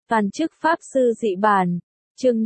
Toàn chức Pháp Sư Dị Bản, chương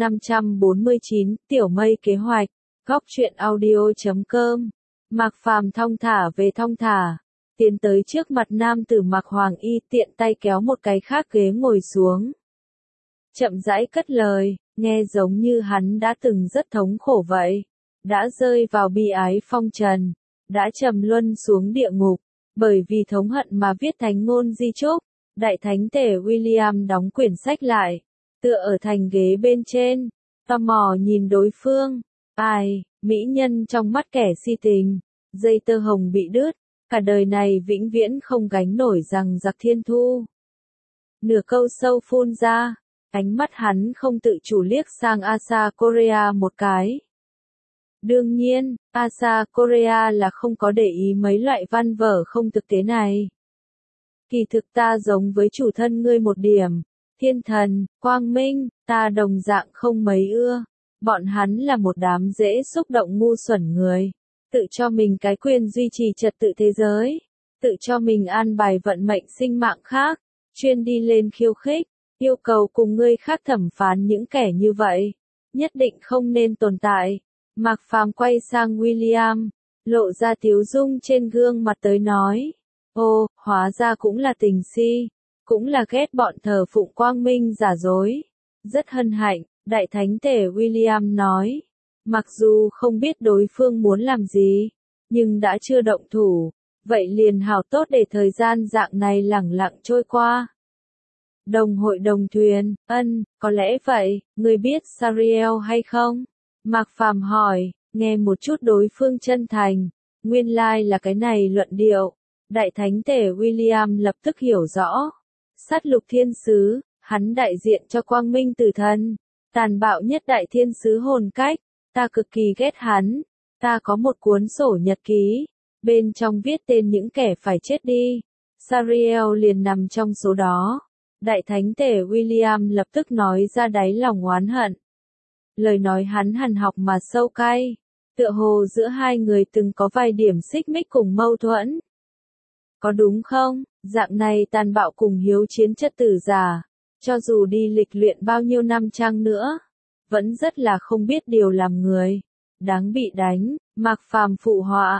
549, Tiểu Mây Kế Hoạch, Góc truyện audio.com. Mạc Phàm thong thả về thong thả, tiến tới trước mặt nam tử mặc hoàng y, tiện tay kéo một cái khác ghế ngồi xuống. Chậm rãi cất lời, nghe giống như hắn đã từng rất thống khổ vậy, đã rơi vào bi ái phong trần, đã trầm luân xuống địa ngục, bởi vì thống hận mà viết thánh ngôn di chúc. Đại thánh tể William đóng quyển sách lại, tựa ở thành ghế bên trên, tò mò nhìn đối phương. Ai, mỹ nhân trong mắt kẻ si tình, dây tơ hồng bị đứt, cả đời này vĩnh viễn không gánh nổi rằng giặc thiên thu. Nửa câu sâu phun ra, ánh mắt hắn không tự chủ liếc sang Asa Korea một cái. Đương nhiên, Asa Korea là không có để ý mấy loại văn vở không thực tế này. Kỳ thực ta giống với chủ thân ngươi một điểm, thiên thần, quang minh, ta đồng dạng không mấy ưa. Bọn hắn là một đám dễ xúc động ngu xuẩn người, tự cho mình cái quyền duy trì trật tự thế giới, tự cho mình an bài vận mệnh sinh mạng khác, chuyên đi lên khiêu khích, yêu cầu cùng ngươi khác thẩm phán những kẻ như vậy, nhất định không nên tồn tại. Mạc Phàm quay sang William, lộ ra tiếu dung trên gương mặt tới nói. Ô, hóa ra cũng là tình si, cũng là ghét bọn thờ phụng quang minh giả dối. Rất hân hạnh, đại thánh tể William nói. Mặc dù không biết đối phương muốn làm gì, nhưng đã chưa động thủ, vậy liền hảo tốt để thời gian dạng này lẳng lặng trôi qua. Đồng hội đồng thuyền, có lẽ vậy, ngươi biết Sariel hay không? Mạc Phàm hỏi, nghe một chút đối phương chân thành, nguyên lai là cái này luận điệu. Đại thánh tể William lập tức hiểu rõ. Sát lục thiên sứ, hắn đại diện cho quang minh tử thần, tàn bạo nhất đại thiên sứ hồn cách, ta cực kỳ ghét hắn. Ta có một cuốn sổ nhật ký, bên trong viết tên những kẻ phải chết đi. Sariel liền nằm trong số đó. Đại thánh tể William lập tức nói ra đáy lòng oán hận. Lời nói hắn hằn học mà sâu cay, tựa hồ giữa hai người từng có vài điểm xích mích cùng mâu thuẫn. Có đúng không? Dạng này tàn bạo cùng hiếu chiến chất tử giả, cho dù đi lịch luyện bao nhiêu năm chăng nữa, vẫn rất là không biết điều làm người, đáng bị đánh. Mạc Phàm phụ họa,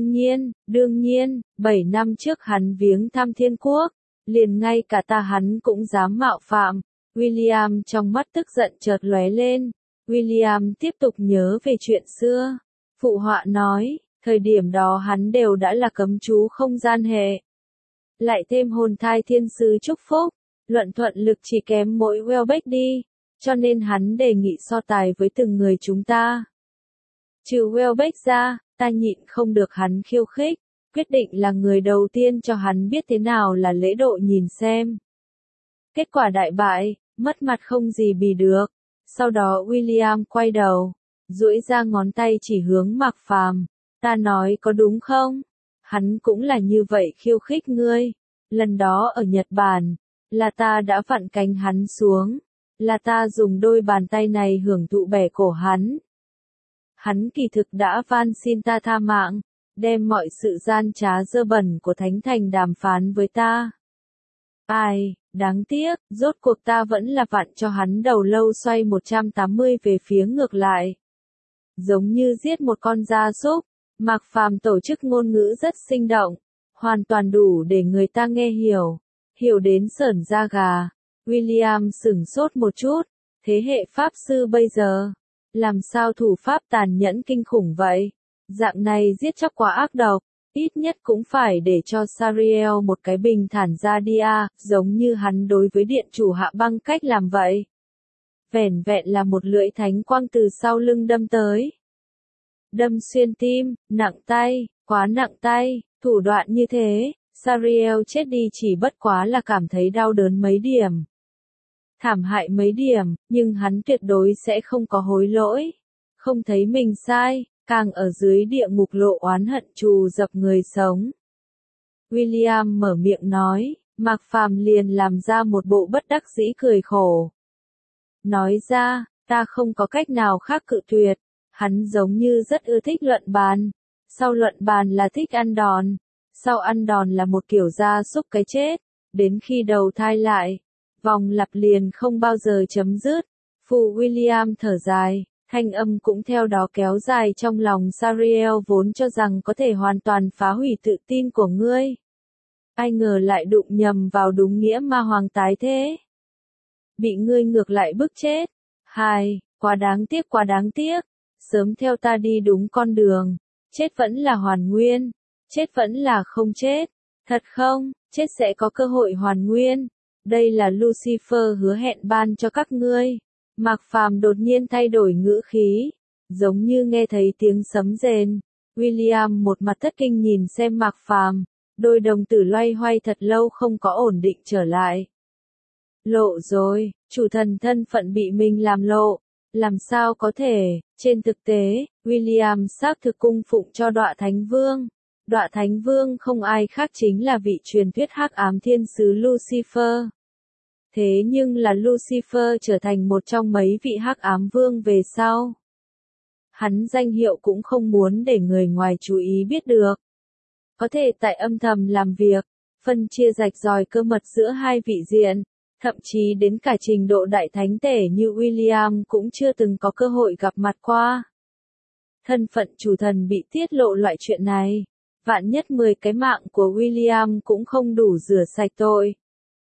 đương nhiên, 7 năm trước hắn viếng thăm thiên quốc, liền ngay cả ta hắn cũng dám mạo phạm. William trong mắt tức giận chợt lóe lên. William tiếp tục nhớ về chuyện xưa. Phụ họa nói, thời điểm đó hắn đều đã là cấm chú không gian hệ. Lại thêm hồn thai thiên sứ chúc phúc, luận thuận lực chỉ kém mỗi Welbeck đi, cho nên hắn đề nghị so tài với từng người chúng ta. Trừ Welbeck ra, ta nhịn không được hắn khiêu khích, quyết định là người đầu tiên cho hắn biết thế nào là lễ độ nhìn xem. Kết quả đại bại, mất mặt không gì bì được. Sau đó William quay đầu, duỗi ra ngón tay chỉ hướng Mạc Phàm. Ta nói có đúng không? Hắn cũng là như vậy khiêu khích ngươi. Lần đó ở Nhật Bản, là ta đã vặn cánh hắn xuống. Là ta dùng đôi bàn tay này hưởng thụ bẻ cổ hắn. Hắn kỳ thực đã van xin ta tha mạng, đem mọi sự gian trá dơ bẩn của Thánh Thành đàm phán với ta. Ai, đáng tiếc, rốt cuộc ta vẫn là vặn cho hắn đầu lâu xoay 180 về phía ngược lại. Giống như giết một con gia súc. Mạc Phàm tổ chức ngôn ngữ rất sinh động, hoàn toàn đủ để người ta nghe hiểu đến sởn da gà. William sửng sốt một chút, thế hệ Pháp sư bây giờ, làm sao thủ pháp tàn nhẫn kinh khủng vậy? Dạng này giết chóc quá ác độc, ít nhất cũng phải để cho Sariel một cái bình thản ra đi à, giống như hắn đối với điện chủ Hạ Băng cách làm vậy. Vẻn vẹn là một lưỡi thánh quang từ sau lưng đâm tới. Đâm xuyên tim, nặng tay, quá nặng tay, thủ đoạn như thế, Sariel chết đi chỉ bất quá là cảm thấy đau đớn mấy điểm. Thảm hại mấy điểm, nhưng hắn tuyệt đối sẽ không có hối lỗi. Không thấy mình sai, càng ở dưới địa ngục lộ oán hận trù dập người sống. William mở miệng nói, Mạc Phàm liền làm ra một bộ bất đắc dĩ cười khổ. Nói ra, ta không có cách nào khác cự tuyệt. Hắn giống như rất ưa thích luận bàn. Sau luận bàn là thích ăn đòn. Sau ăn đòn là một kiểu gia súc cái chết. Đến khi đầu thai lại, Vòng lặp liền không bao giờ chấm dứt. Phụ William thở dài, thanh âm cũng theo đó kéo dài trong lòng Sariel vốn cho rằng có thể hoàn toàn phá hủy tự tin của ngươi. Ai ngờ lại đụng nhầm vào đúng nghĩa ma hoàng tái thế. Bị ngươi ngược lại bức chết. Hai, quá đáng tiếc quá đáng tiếc. Sớm theo ta đi đúng con đường. Chết vẫn là hoàn nguyên. Chết vẫn là không chết. Thật không, chết sẽ có cơ hội hoàn nguyên. Đây là Lucifer hứa hẹn ban cho các ngươi. Mạc Phàm đột nhiên thay đổi ngữ khí. Giống như nghe thấy tiếng sấm rền. William một mặt thất kinh nhìn xem Mạc Phàm. Đôi đồng tử loay hoay thật lâu không có ổn định trở lại. Lộ rồi, chủ thần thân phận bị mình làm lộ. Làm sao có thể, trên thực tế, William xác thực cung phụng cho Đọa Thánh Vương. Đọa Thánh Vương không ai khác chính là vị truyền thuyết hắc ám thiên sứ Lucifer. Thế nhưng là Lucifer trở thành một trong mấy vị hắc ám vương về sau. Hắn danh hiệu cũng không muốn để người ngoài chú ý biết được. Có thể tại âm thầm làm việc, phân chia rạch ròi cơ mật giữa hai vị diện, thậm chí đến cả trình độ đại thánh tể như William cũng chưa từng có cơ hội gặp mặt qua. Thân phận chủ thần bị tiết lộ loại chuyện này, vạn nhất 10 cái mạng của William cũng không đủ rửa sạch tội.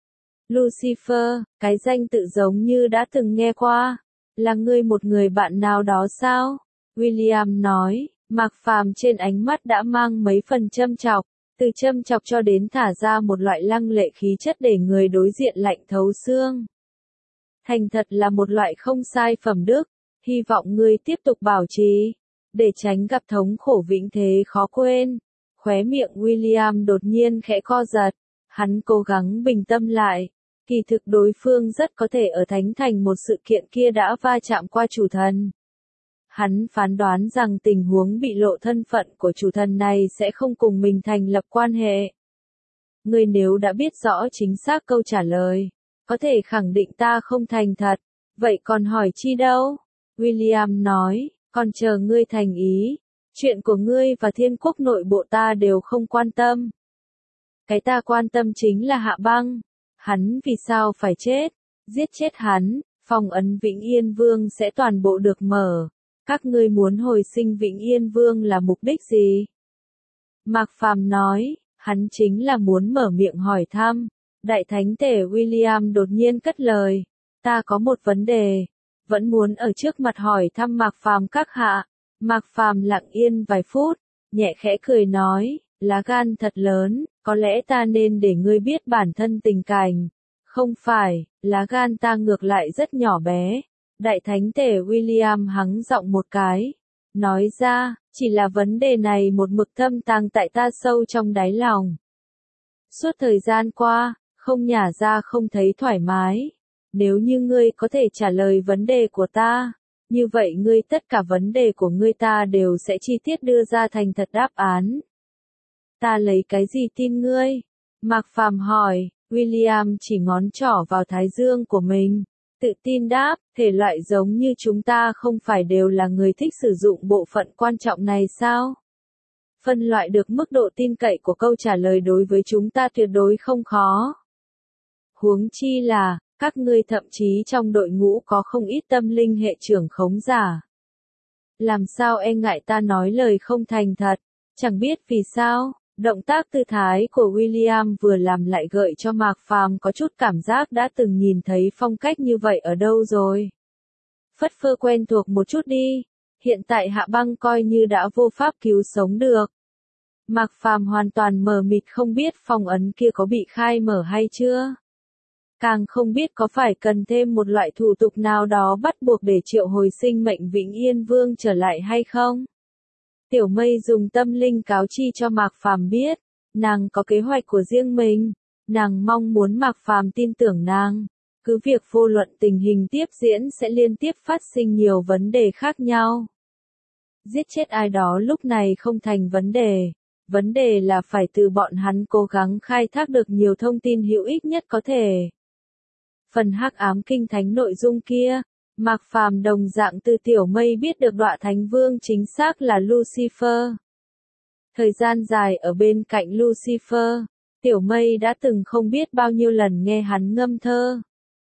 Lucifer, cái danh tự giống như đã từng nghe qua, là ngươi một người bạn nào đó sao? William nói, Mạc Phàm trên ánh mắt đã mang mấy phần châm chọc, từ châm chọc cho đến thả ra một loại lăng lệ khí chất để người đối diện lạnh thấu xương. Thành thật là một loại không sai phẩm đức, hy vọng ngươi tiếp tục bảo trì, để tránh gặp thống khổ vĩnh thế khó quên. Khóe miệng William đột nhiên khẽ co giật, hắn cố gắng bình tâm lại. Kỳ thực đối phương rất có thể ở Thánh Thành một sự kiện kia đã va chạm qua chủ thần. Hắn phán đoán rằng tình huống bị lộ thân phận của chủ thần này sẽ không cùng mình thành lập quan hệ. Ngươi nếu đã biết rõ chính xác câu trả lời, có thể khẳng định ta không thành thật, vậy còn hỏi chi đâu? William nói, còn chờ ngươi thành ý, chuyện của ngươi và thiên quốc nội bộ ta đều không quan tâm. Cái ta quan tâm chính là Hạ Băng. Hắn vì sao phải chết? Giết chết hắn, phong ấn Vĩnh Yên Vương sẽ toàn bộ được mở. Các ngươi muốn hồi sinh Vĩnh Yên Vương là mục đích gì? Mạc Phàm nói, hắn chính là muốn mở miệng hỏi thăm. Đại thánh tể William đột nhiên cất lời, ta có một vấn đề, vẫn muốn ở trước mặt hỏi thăm Mạc Phàm các hạ. Mạc Phàm lặng yên vài phút, nhẹ khẽ cười nói, lá gan thật lớn, có lẽ ta nên để ngươi biết bản thân tình cảnh. Không phải, lá gan ta ngược lại rất nhỏ bé. Đại thánh tể William hắng giọng một cái. Nói ra, chỉ là vấn đề này một mực thâm tàng tại ta sâu trong đáy lòng. Suốt thời gian qua, không nhả ra không thấy thoải mái. Nếu như ngươi có thể trả lời vấn đề của ta, như vậy ngươi tất cả vấn đề của ngươi ta đều sẽ chi tiết đưa ra thành thật đáp án. Ta lấy cái gì tin ngươi? Mạc Phàm hỏi, William chỉ ngón trỏ vào thái dương của mình. Tự tin đáp, thể loại giống như chúng ta không phải đều là người thích sử dụng bộ phận quan trọng này sao? Phân loại được mức độ tin cậy của câu trả lời đối với chúng ta tuyệt đối không khó. Huống chi là, các ngươi thậm chí trong đội ngũ có không ít tâm linh hệ trưởng khống giả. Làm sao e ngại ta nói lời không thành thật? Chẳng biết vì sao, động tác tư thái của William vừa làm lại gợi cho Mạc Phàm có chút cảm giác đã từng nhìn thấy phong cách như vậy ở đâu rồi. Phất phơ quen thuộc một chút đi, hiện tại Hạ Băng coi như đã vô pháp cứu sống được. Mạc Phàm hoàn toàn mờ mịt không biết phong ấn kia có bị khai mở hay chưa. Càng không biết có phải cần thêm một loại thủ tục nào đó bắt buộc để triệu hồi sinh mệnh Vĩnh Yên Vương trở lại hay không. Tiểu Mây dùng tâm linh cáo chi cho Mạc Phàm biết, nàng có kế hoạch của riêng mình, nàng mong muốn Mạc Phàm tin tưởng nàng. Cứ việc vô luận tình hình tiếp diễn sẽ liên tiếp phát sinh nhiều vấn đề khác nhau. Giết chết ai đó lúc này không thành vấn đề là phải từ bọn hắn cố gắng khai thác được nhiều thông tin hữu ích nhất có thể. Phần hắc ám kinh thánh nội dung kia, Mạc Phàm đồng dạng từ Tiểu Mây biết được Đọa Thánh Vương chính xác là Lucifer. Thời gian dài ở bên cạnh Lucifer, Tiểu Mây đã từng không biết bao nhiêu lần nghe hắn ngâm thơ.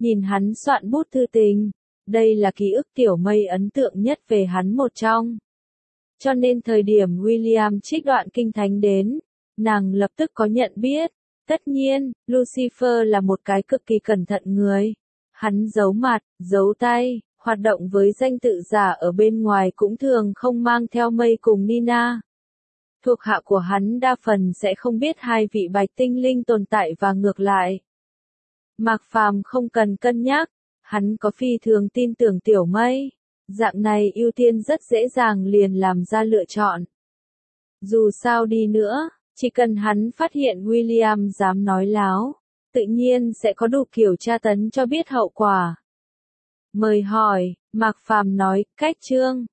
nhìn hắn soạn bút thư tình. Đây là ký ức Tiểu Mây ấn tượng nhất về hắn một trong. Cho nên thời điểm William trích đoạn kinh thánh đến, nàng lập tức có nhận biết. Tất nhiên, Lucifer là một cái cực kỳ cẩn thận người. Hắn giấu mặt, giấu tay, hoạt động với danh tự giả ở bên ngoài cũng thường không mang theo Mây cùng Nina. Thuộc hạ của hắn đa phần sẽ không biết hai vị bạch tinh linh tồn tại và ngược lại. Mạc Phàm không cần cân nhắc, hắn có phi thường tin tưởng Tiểu Mây. Dạng này ưu tiên rất dễ dàng liền làm ra lựa chọn. Dù sao đi nữa, chỉ cần hắn phát hiện William dám nói láo, tự nhiên sẽ có đủ kiểu tra tấn cho biết hậu quả. Mời hỏi, Mạc Phàm nói, cách chương.